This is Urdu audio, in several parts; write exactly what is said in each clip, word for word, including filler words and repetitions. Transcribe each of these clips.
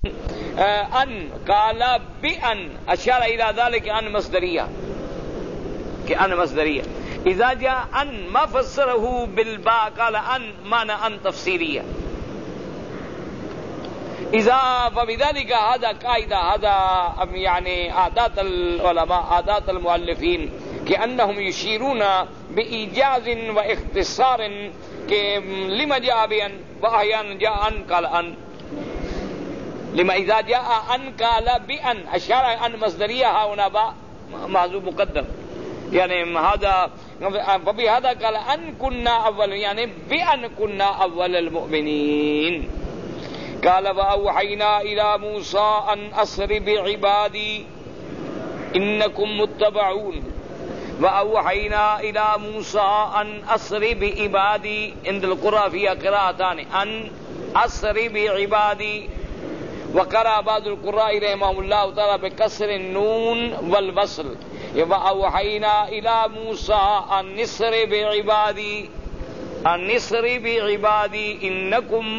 ان قال بأن اشار الى ذلك ان مصدریہ کہ ان مصدریہ. اذا جاء ان ما فسره بالباء قال ان معنى ان تفسیریہ. اذا فبذلك هذا قاعدہ هذا يعني عادات العلماء عادات المؤلفین کہ انہم یشیرون بإیجاز و اختصار کہ لما جاء بأن واحيانا جاء ان قال ان لما اذا جاء ان قال بأن اشار ان مصدریہ هنا با محذوف مقدم يعني هذا فبهذا قال ان كنا اول يعني بأن كنا اول المؤمنين. قال وأوحينا إلى موسى أن أسر بعبادي إنكم متبعون. وأوحينا إلى موسى أن أسر بعبادي عند القراء فيها قراءتان أن أسر بعبادي. وقرأ بعض القراء رحمهم الله تعالى بكسر النون والوصل وأوحينا إلى موسى أن أسر بعبادي النصر بعبادي إنكم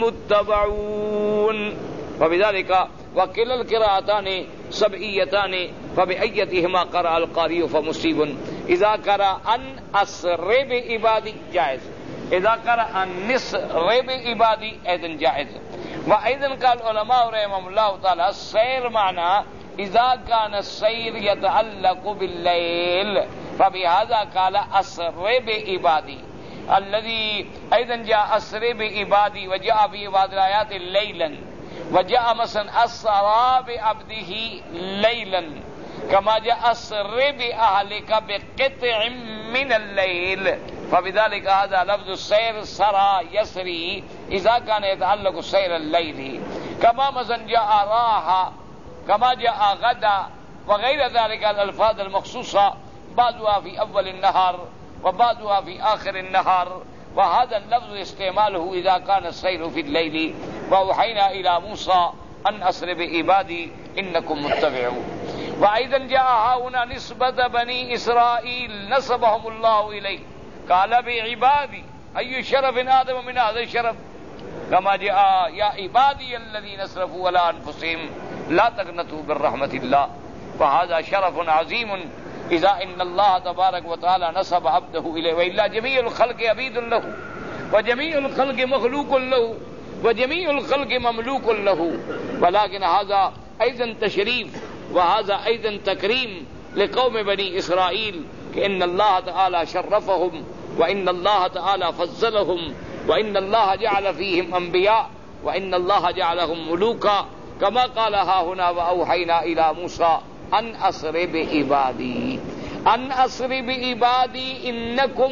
متبعون. وبذلك وكلا القراءتان سبعيتان فبأيتهما قرأ القارئ فمصيب. إذا قرأ أن أسر بعبادي جائز، إذا قرأ النصر بعبادي أيضا جائز. وأيضا قال العلماء رحمهم الله تعالى السير معنى إذا كان السير يتعلق بالليل فبهذا قال أسر بعبادي الذي أيضا جاء أسر بعبادي وجاء في بعض الآيات ليلا وجاء مثلا أسرى بعبده ليلا كما جاء أسر بأهلك بقطع من الليل. فبذلك هذا لفظ السير سرى يسري إذا كان يتعلق السير الليلي. كما مثلا جاء راح كما جاء غدا وغير ذلك الألفاظ المخصوصة بعضها في أول النهار وبعضها في آخر النهار. وهذا اللفظ استعماله إذا كان السير في الليل. وأوحينا إلى موسى أن أسر بعبادي إنكم متبعون. وأيضا جاء هنا نسبة بني إسرائيل نسبهم الله إليه قال بعبادي أي شرف آدم من هذا الشرف كما جاء يا عبادي الذين أسرفوا على أنفسهم لا تقنطوا من رحمة الله. وهذا شرف عظيم إذا إن الله تبارك وتعالى نسب عبده إليه. وإلا جميع الخلق عبيد له وجميع الخلق مخلوق له وجميع الخلق مملوك له. ولكن هذا أيضا تشريف وهذا أيضا تكريم لقوم بني إسرائيل كأن الله تعالى شرفهم وإن الله تعالى فضلهم وإن الله جعل فيهم أنبياء وإن الله جعلهم ملوكا كما قال ها هنا وأوحينا إلى موسى أن أسر بعبادي أن أسر بعبادي إنكم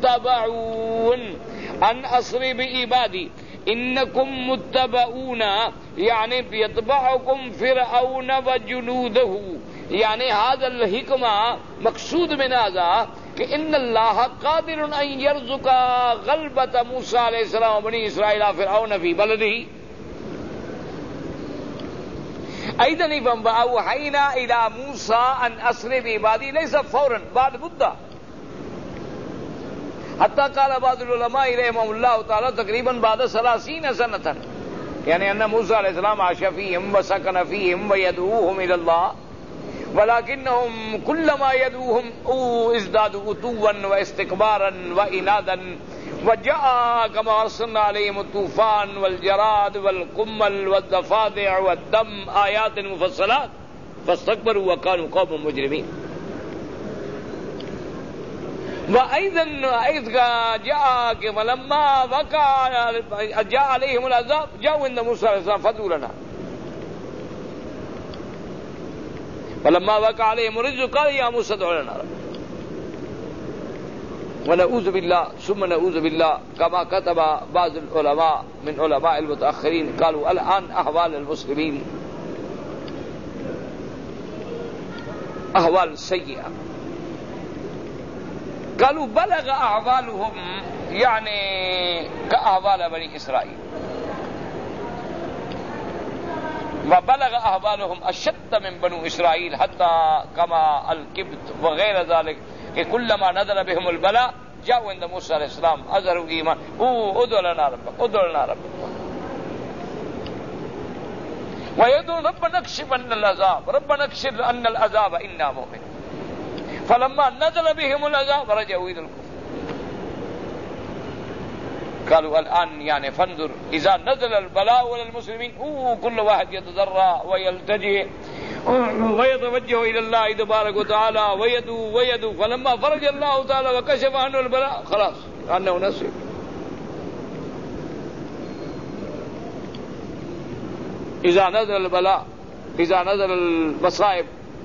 متبعون. أن أسر بعبادي إنكم متبعون يعني يتبعكم فرعون وجنوده. يعني هذا الحكمة مقصود من هذا کہ ان اللہ قادر ان يرزق غلبة موسى علیہ السلام وبني اسرائيل فرعون في بلده. ايضا واوحينا الى موسى ان اسر بعبادي ليس فورا بعد مدة حتى قال بعض العلماء رحمهم الله تعالى تقريبا بعد ثلاثين سنة يعني ان موسى عليه السلام عاش فيهم وسكن فيهم ويدعوهم الى الله ولكنهم كلما يدعوهم ازدادوا عتوا واستكبارا وعنادا. وجاء كما ارسلنا عليهم الطوفان والجراد والقمل والضفادع والدم آيات مفصلات فاستكبروا وكانوا قوما مجرمين. وأيضا أيضا جاء ولما وقع جاء عليهم العذاب جاءوا عند موسى عليه السلام فادعوا لنا ولما وقع عليهم الرجز قال يا موسى ادع لنا ربك ونعوذ بالله ثم نعوذ بالله كما كتب بعض العلماء من علماء المتأخرين قالوا الآن أحوال المسلمين أحوال سيئة. قالوا بلغ أحوالهم يعني كأحوال بني إسرائيل وبلغ أحوالهم أشد من بنو إسرائيل حتى كما الكبت وغير ذلك کہ كلما نزل بهم البلاء جاءوا عند موسى عليه السلام أظهروا إيمان ادعوا لنا ربك ادعوا لنا ربك. ويدعو ربنا اكشف عنا العذاب ربنا اكشف عنا العذاب إنا مؤمنون فلما نزل بهم العذاب رجعوا إلى الكفر. قالوا الآن يعني فانظر إذا نزل البلاء على المسلمين كل واحد يتضرع ويلتجئ ويتوجه إلى الله تبارك وتعالى ويدعو ويدعو فلما فرج الله تعالى وكشف عنه البلاء خلاص أنه نصر. إذا نزل البلاء إذا نزل المصائب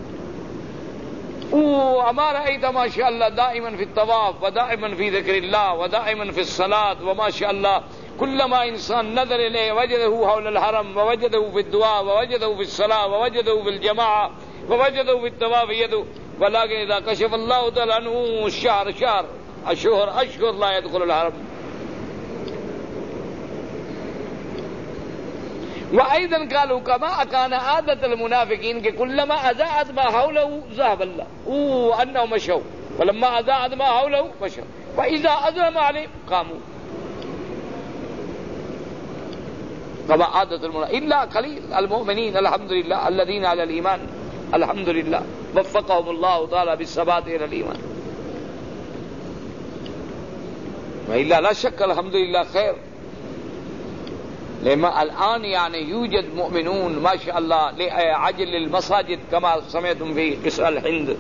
وما رأيت ما شاء الله دائما في الطواف ودائما في ذكر الله ودائما في الصلاة وما شاء الله كلما إنسان نظر إليه وجده حول الحرم ووجده في الدعاء ووجده في الصلاة ووجده في الجماعة ووجده في الطواف يده. ولكن إذا كشف الله تعالى عنه الشهر شهر الشهر أشهر لا يدخل الحرم. وأيضا قالوا كما كان عادة المنافقين كلما أضاءت ما حوله ذهب الله وأنهم مشوا ولما أضاءت ما حوله مشوا فإذا أظلم عليهم قاموا كما عادة المنافقين إلا قليل المؤمنين الحمد لله الذين على الإيمان الحمد لله وفقهم الله تعالى بالثبات إلى الإيمان. وإلا لا شك الحمد لله خير. لما الآن يعني يوجد مؤمنون ما شاء الله لعجل المساجد كما سمعتم في قصة الهند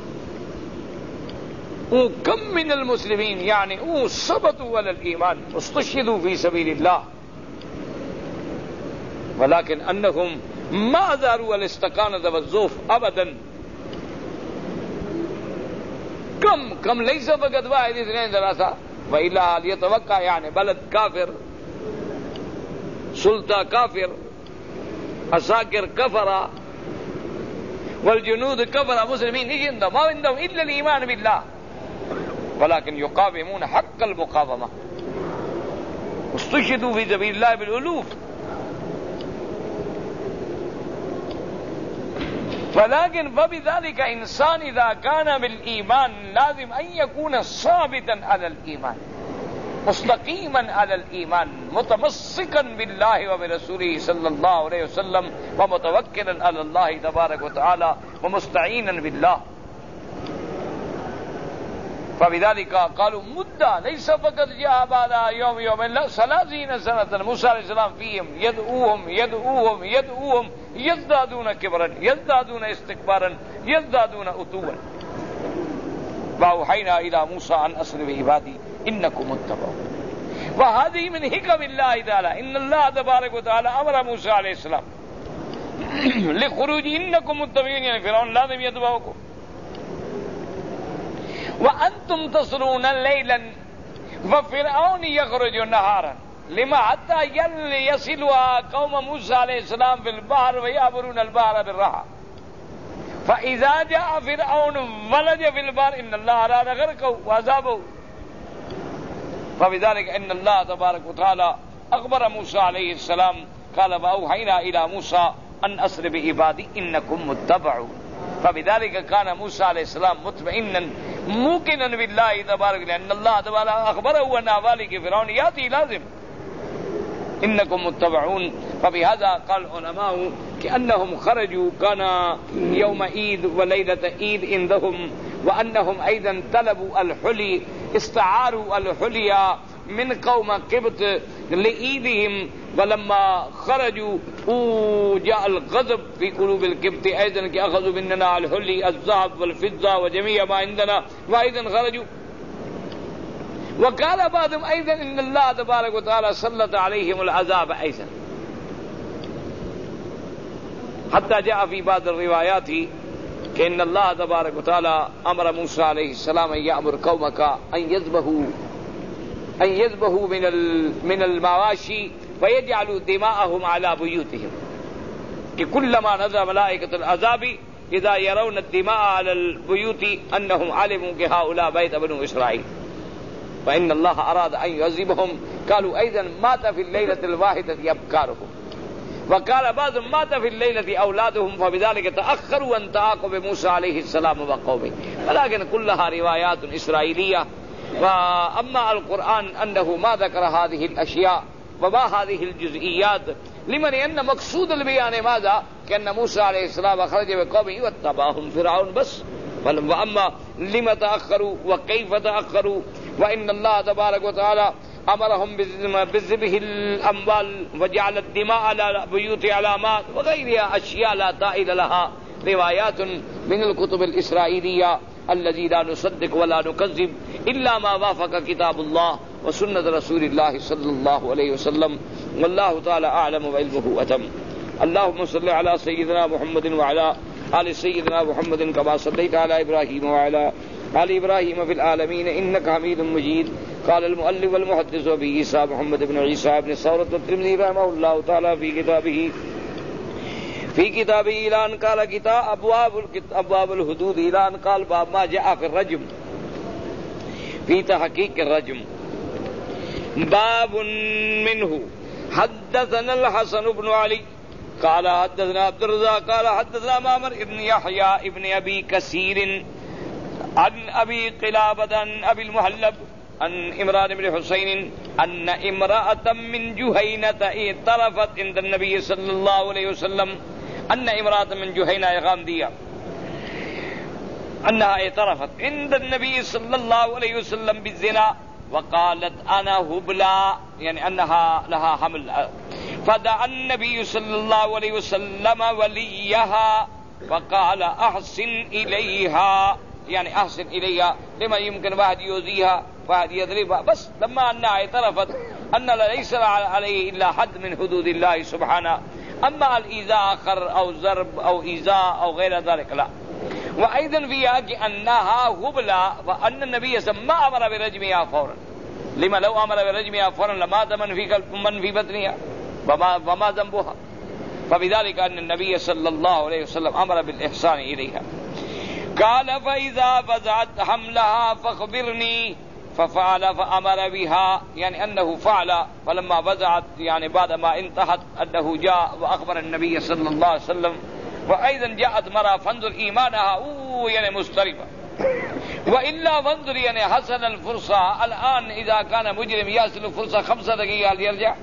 وكم من المسلمين يعني ثبتوا على الإيمان واستشهدوا في سبيل الله ولكن أنهم ما زاروا الاستقامة والزوف أبدا. كم كم ليس فقط واحد اثنين ثلاثة وإلا ليتوقع يعني بلد كافر سلطة كافر عساكر كفرة والجنود كفرة مسلمين ايش عندهم؟ ما عندهم إلا الإيمان بالله ولكن يقاومون حق المقاومة استشهدوا في سبيل الله بالألوف. ولكن فبذلك إنسان إذا كان بالإيمان لازم أن يكون ثابتا على الإيمان مستقيما على الإيمان متمسكا بالله وبرسوله صلى الله عليه وسلم ومتوكلا على الله تبارك وتعالى ومستعينا بالله. فبذلك قالوا مدة ليس فقط جاء بعد يوم يوم لا ثلاثين سنة موسى عليه السلام فيهم يدعوهم يدعوهم يدعوهم يزدادون كبرا يزدادون استكبارا يزدادون عتوا. وأوحينا إلى موسى أن أسر بعبادي إنكم متبعون. وهذه من حكم الله تعالى إن الله تبارك وتعالى أمر موسى عليه السلام لخروج إنكم متبعون يعني فرعون لازم يتبعوكم وأنتم تصلون ليلا وفرعون يخرج نهارا لما حتى يصلوا قوم موسى عليه السلام في البحر ويعبرون البحر بالرحى فإذا جاء فرعون ولج في البحر إن الله أراد غرقه وعذابه. فبذلك إن الله تبارك وتعالى أخبر موسى عليه السلام قال وأوحينا إلى موسى أن أسر بعبادي إنكم متبعون. فبذلك كان موسى عليه السلام مطمئنا موقنا بالله تبارك لأن الله تبارك أخبره أن ذلك فرعون يأتي لازم إنكم متبعون. فبهذا قال العلماء كأنهم خرجوا كان يوم عيد وليلة عيد عندهم وأنهم أيضا طلبوا الحلي استعاروا الحلي من قوم قبط لعيدهم ولما خرجوا جاء الغضب في قلوب القبط أيضا كي أخذوا مننا الحلي الذهب والفضة وجميع ما عندنا وأيضا خرجوا. وقال بعضهم أيضا إن الله تبارك وتعالى سلط عليهم العذاب أيضا حتى جاء في بعض الروايات كأن الله تبارك وتعالى أمر موسى عليه السلام أن يأمر قومك أن يذبحوا أن يذبحوا من من المواشي ويجعلوا دماءهم على بيوتهم كلما نزل ملائكة العذاب إذا يرون الدماء على البيوت أنهم علموا كهؤلاء بيت بنو إسرائيل فإن الله أراد أن يعذبهم. قالوا أيضا مات في الليلة الواحدة أبكارهم وقال بعض مات في الليلة أولادهم فبذلك تأخروا أن تعاقب موسى عليه السلام وقومه. ولكن كلها روايات إسرائيلية. وأما القرآن أنه ما ذكر هذه الأشياء وما هذه الجزئيات لمن أن مقصود البيان ماذا؟ كأن موسى عليه السلام خرج بقومه واتبعهم فرعون بس. وأما لما تأخروا وكيف تأخروا وإن الله تبارك وتعالى أمرهم بذبح الأموال وجعل الدماء على بيوت علامات وغيرها أشياء لا طائل لها روایات من الكتب الإسرائيلية الذي لا نصدق ولا نكذب إلا ما وافق كتاب الله وسنة رسول الله صلى الله عليه وسلم والله تعالى أعلم وعلمه أتم. اللهم صل على سيدنا محمد وعلى آل سيدنا محمد كما صليت على إبراهيم وعلى آل إبراهيم في العالمين إنك حميد مجيد. قال المؤلف والمحدث أبي عيسى محمد بن عيسى بن ثورة الترمذي رحمه الله تعالى في كتابه في كتابه إلى أن قال كتاب أبواب أبواب الحدود إلى أن قال باب ما جاء في الرجم في تحقيق الرجم. باب منه حدثنا الحسن بن علي قال حدثنا عبد الرزاق قال حدثنا معمر ابن يحيى ابن أبي كثير عن أبي قلابة عن أبي المهلب عن عمران بن حسين أن امرأة من جهينة اعترفت عند النبي صلى الله عليه وسلم أن امرأة من جهينة غامدية أنها اعترفت عند النبي صلى الله عليه وسلم بالزنا وقالت أنا هبلى يعني أنها لها حمل. فدعا النبي صلى الله عليه وسلم وليها فقال أحسن إليها يعني أحسن إليها لما يمكن واحد يؤذيها واحد يضربها بس لما أنها اعترفت أن ليس عليه إلا حد من حدود الله سبحانه. أما الإيذاء آخر أو ضرب أو إيذاء أو غير ذلك لا. وأيضا فيها أنها هبلى وأن النبي صلى الله عليه وسلم ما أمر برجمها فورا. لما لو أمر برجمها فورا لمات من في من في بطنها وما وما ذنبها. فبذلك أن النبي صلى الله عليه وسلم أمر بالإحسان إليها. قال فإذا وضعت حملها فاخبرني ففعل فأمر بها يعني أنه فعل فلما وضعت يعني بعد ما انتهت أنه جاء وأخبر النبي صلى الله عليه وسلم. وأيضا جاءت مرة فانظر إيمانها أوه يعني مستربة وإلا فانظر يعني حسن الفرصة الآن إذا كان مجرم يصل فرصة خمسة دقيقة ليرجع.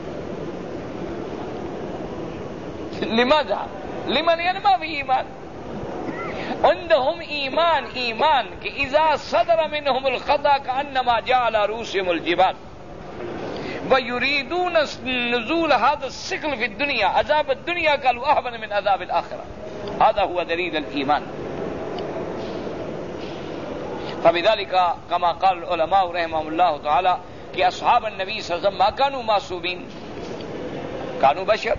لماذا؟ لمن يعني ما في إيمان عندهم إيمان إيمان کہ إذا صدر منهم الخطأ كأنما جعل رؤوسهم الجبال ويريدون نزول هذا الثقل في الدنيا عذاب الدنيا قالوا أهون من عذاب الآخرة. هذا هو دليل الإيمان. فبذلك كما قال العلماء رحمهم الله تعالى کہ أصحاب النبي صلى الله عليه وسلم ما كانوا معصومين كانوا بشر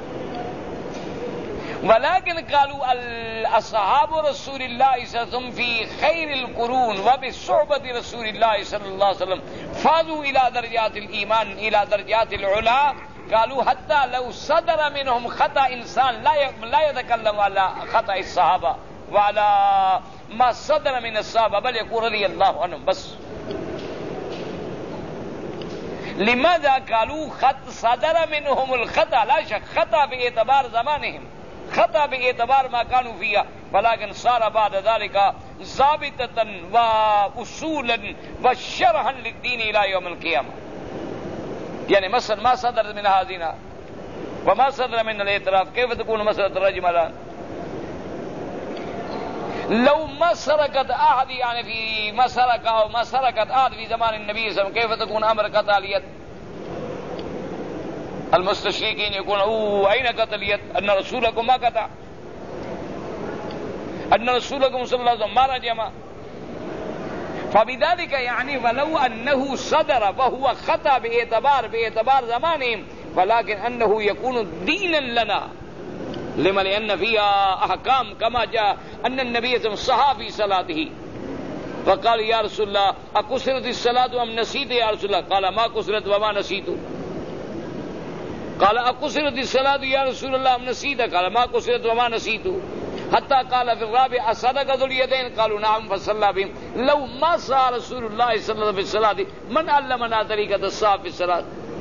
ولكن قالوا أصحاب رسول الله صلى الله عليه وسلم في خير القرون وبصحبة رسول الله صلى الله عليه وسلم فازوا إلى درجات الإيمان إلى درجات العلا. قالوا حتى لو صدر منهم خطأ إنسان لا يتكلم على خطأ الصحابة وعلى ما صدر من الصحابة بل يقول رضي الله عنهم بس. لماذا قالوا خط صدر منهم الخطأ؟ لا شك خطأ باعتبار زمانهم خطأ باعتبار ما كانوا فيها ولكن صار بعد ذلك ضابطة وأصولا وشرحا للدين إلى يوم القيامة. يعني مثلا ما صدر من هذه وما صدر من الاعتراف كيف تكون مسألة الرجم الآن؟ لو ما سرقت أحد يعني في ما سرق أو ما سرقت أحد في زمان النبي صلى الله عليه وسلم كيف تكون أمر قطع اليد؟ المستشرقين يقولون أوه أين قطع اليد؟ أن رسولكم ما قطع أن رسولكم صلى الله عليه وسلم ما رجم. فبذلك يعني ولو أنه صدر وهو خطأ باعتبار باعتبار زمانهم ولكن أنه يكون دينا لنا لما لأن فيها أحكام كما جاء أن النبي صلى الله عليه وسلم صحى في صلاته فقال يا رسول الله أقصرت الصلاة أم نسيت يا رسول الله؟ قال ما قصرت وما نسيت. قال أقصرت الصلاة يا رسول الله أم نسيت؟ قال ما قصرت وما نسيت. حتى قال في الرابع أصدق ذو اليدين؟ قالوا نعم فصلى بهم. لو ما صار رسول الله صلى الله عليه وسلم في الصلاة من علمنا طريقة الصلاة في الصلاة؟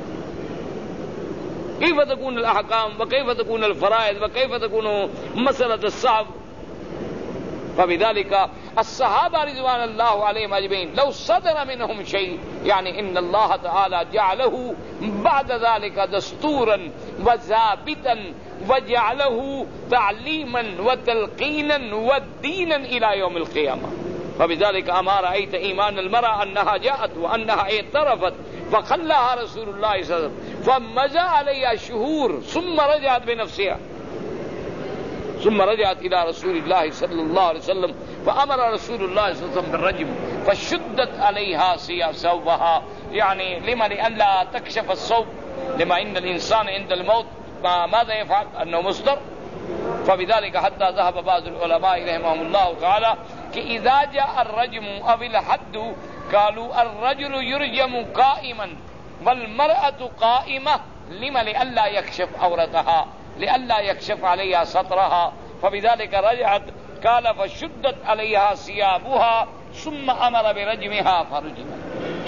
كيف تكون الأحكام وكيف تكون الفرائض وكيف تكون مسألة الصحف؟ فبذلك الصحابہ رضوان اللہ علیہم اجمعین لو صدر منهم شيء یعنی ان اللہ تعالی جعله بعد ذلك دستورا وضابطا وجعله تعلیما وتلقینا ودینا الى يوم القیامہ. فبذلك اما رأيت ایمان المرأة انها جاءت وانها اعترفت فخلها رسول الله صلی اللہ علیہ وسلم فمضى عليها شهور ثم رجعت بنفسها ثم رجعت الى رسول الله صلى الله عليه وسلم فامر رسول الله صلى الله عليه وسلم بالرجم فشدت عليها ثوبها يعني لما لئلا تكشف الثوب لما ان الانسان عند الموت ماذا يفعل انه مصدر. فبذلك حتى ذهب بعض العلماء رحمهم الله تعالى کہ اذا جاء الرجم او الحد قالوا الرجل يرجم قائما والمرأة قائمة لما لئلا يكشف عورتها لئلا يكشف عليها سطرها. فبذلك رجعت قال فشدت عليها ثيابها ثم امر برجمها فرجمت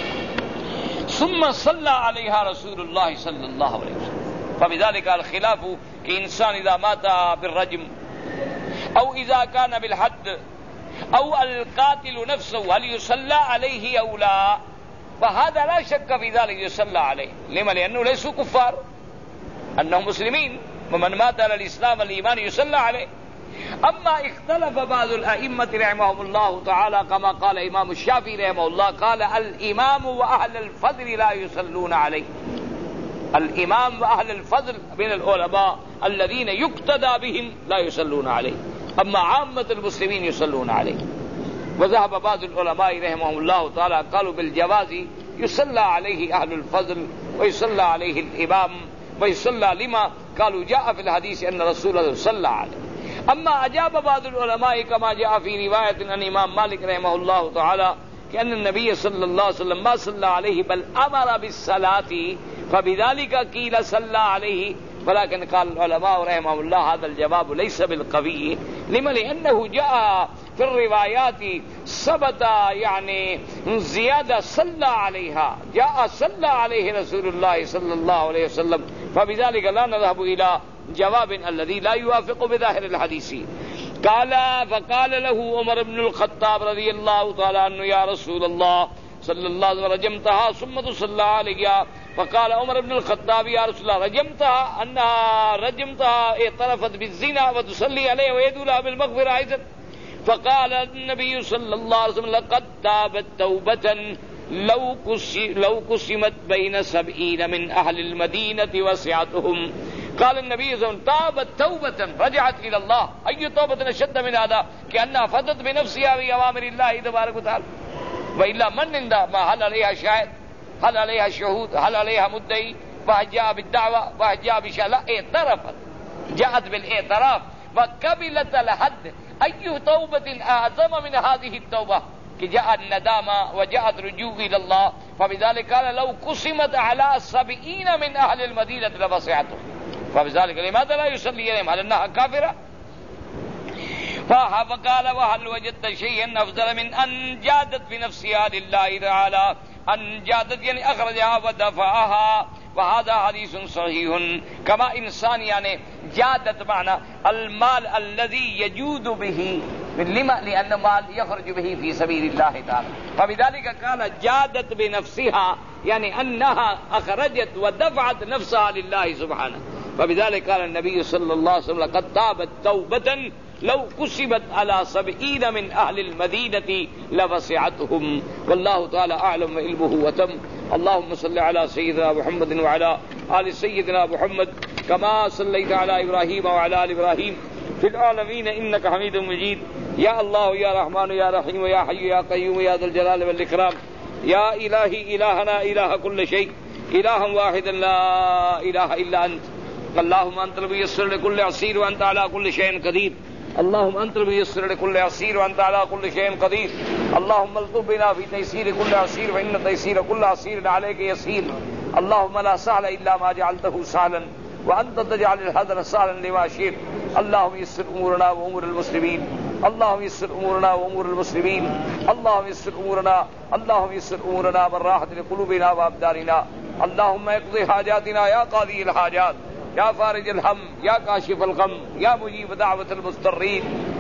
ثم صلى عليها رسول الله صلى الله عليه وسلم. فبذلك الخلاف کہ انسان اذا مات بالرجم او اذا كان بالحد او القاتل نفسه هل يصلى عليه او لا، فهذا لا شك في ذلك يصلى عليه. لما؟ لانه ليسوا كفار، انهم مسلمين، ومن مات على الاسلام والايمان يصلى عليه. اما اختلف بعض الائمه رحمهم الله تعالى كما قال امام الشافعي رحمه الله قال الامام واهل الفضل لا يصلون عليه. الامام واهل الفضل من العلماء الذين يقتدى بهم لا يصلون عليه، اما عامه المسلمين يصلون عليه. وذهب بعض العلماء رحمهم الله تعالى قالوا بالجواز يصلى عليه اهل الفضل ويصلى عليه الامام ويصلى لما قالوا جاء في الحديث ان رسول الله صلى عليه. اما اجاب بعض العلماء كما جاء في روايه عن امام مالك رحمه الله تعالى كأن النبي صلى الله عليه وسلم ما صلى عليه بل امر بالصلاه فبذلك قيل صلى عليه. ولكن قال العلماء رحمهم الله هذا الجواب ليس بالقوي. لما؟ لأنه جاء في الروايات ثبت يعني زيادة صلى عليها، جاء صلى عليه رسول الله صلى الله عليه وسلم. فبذلك لا نذهب إلى جواب الذي لا يوافق بظاهر الحديث. قال فقال له عمر بن الخطاب رضي الله تعالى عنه يا رسول الله صلى الله عليه وسلم رجمتها ثم تصلى عليها. فقال عمر بن الخطاب يا رسول الله رجمتها انها رجمتها اعترفت بالزنا وتصلي عليه ويدعو لها بالمغفرة ايضا. فقال النبي صلى الله عليه وسلم لقد تابت توبة لو لو قسمت بين سبعين من اهل المدينة وسعتهم. قال النبي صلى الله عليه وسلم تابت توبة رجعت الى الله. اي توبة اشد من هذا كأنها فضت بنفسها بأوامر الله تبارك وتعالى. وإلا من عندها ما هل عليها شاهد، هل عليها شهود، هل عليها مدعي، واحد جاء بالدعوة واحد جاء بشيء، لا اعترفت، جاءت بالاعتراف وقبلت الحد. أي توبة أعظم من هذه التوبة کہ جاء الندامة وجاءت رجوع إلى الله. فبذلك قال لو قسمت على سبعين من أهل المدينة لوسعتهم. فبذلك لماذا لا يصلي عليهم؟ هل أنها كافرة؟ فقال وهل وجدت شيئا أفضل من أن جادت بنفسها لله تعالى، أن جادت يعني أخرجها ودفعها. وهذا حديث صحيح. كما إنسان يعني جادت معنى المال الذي يجود به، لما؟ لأن مال يخرج به في سبيل الله تعالى. فبذلك قال جادت بنفسها يعني أنها أخرجت ودفعت نفسها لله سبحانه. فبذلك قال النبي صلى الله عليه وسلم لقد تابت توبة لو قسمت على سبعين من أهل المدينة لوسعتهم. والله تعالى أعلم وعلمه وتم. اللهم صل على سيدنا محمد وعلى آل سيدنا محمد كما صليت على إبراهيم وعلى آل إبراهيم في العالمين إنك حميد مجيد. يا الله يا رحمن يا رحيم يا حي يا قيوم يا ذا الجلال والإكرام. يا إلهي إلهنا إله كل شيء، إله واحد لا إله إلا أنت. اللهم أنت الميسر لكل عسير وأنت على كل شيء قدير. اللهم أنت الميسر لكل عسير وأنت على كل شيء قدير. اللهم الطف بنا في تيسير كل عسير فإن تيسير كل عسير عليك يسير. اللهم لا سهل إلا ما جعلته سهلا وأنت تجعل الحزن سهلا لما شئت. اللهم يسر أمورنا وأمور المسلمين. اللهم يسر أمورنا وأمور المسلمين. اللهم يسر أمورنا اللهم يسر أمورنا بالراحة لقلوبنا وأبداننا. اللهم اقضي حاجاتنا يا قاضي الحاجات، يا فارج الهم، يا كاشف الغم، يا مجيب دعوة المضطرين.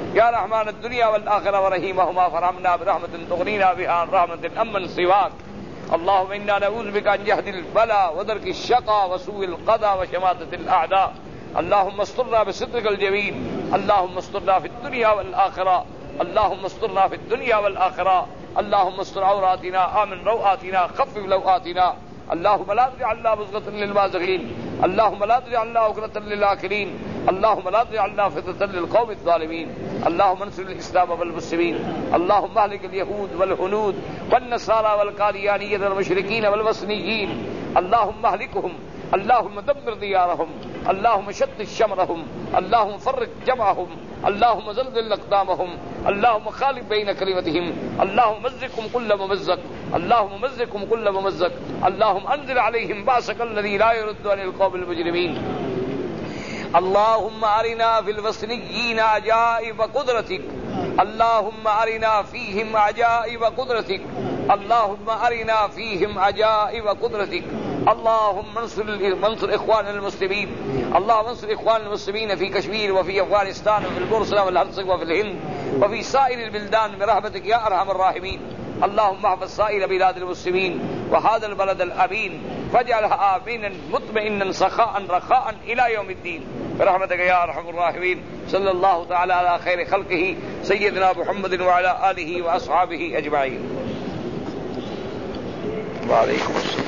یا رحمان الدنیا والآخرہ ورحیمہما فرحمنا برحمت تغنینا بها عن رحمت امن سواک اللهم انا نعوذ بك عن جهد البلاء ودرك الشقاء وسوء القضاء وشماتة الاعداء اللهم استرنا بسترك الجميل اللهم استرنا في الدنيا والآخرة اللهم استرنا في الدنيا والآخرة اللهم استر عوراتنا آمن روآتنا خفف لوآتنا اللهم لا تجعلنا مزغة للمازغين اللهم لا تجعلنا عقدة للآكلين اللهم لا تجعلنا فتنة للقوم الظالمين اللهم انصر الإسلام والمسلمين اللهم اهلك اليهود والهنود والنصارى والقاديانية والمشركين والوثنيين اللهم اهلكهم اللهم دمر ديارهم اللهم شتت شمرهم اللهم فرق جمعهم اللهم زلزل أقدامهم اللهم خالف بين كلمتهم اللهم مزقهم كل ممزق اللهم مزقهم كل ممزق اللهم انزل عليهم بأسك الذي لا يرد عن القوم المجرمين اللهم أرنا في الوثنيين عجائب قدرتك اللهم أرنا فيهم عجائب قدرتك اللهم أرنا فيهم عجائب قدرتك اللهم انصر انصر إخوان المسلمين اللهم انصر إخوان المسلمين في كشمير وفي أفغانستان وفي البورصة والهرسك وفي الهند وفي سائر البلدان برحمتك يا أرحم الراحمين اللهم احفظ سائر بلاد المسلمين وهذا البلد الأمين فاجعلها آمينا مطمئنا سخاء رخاء إلى يوم الدين برحمتك يا أرحم الراحمين صلى الله تعالى على خير خلقه سيدنا محمد وعلى آله وأصحابه أجمعين. وعليكم السلام.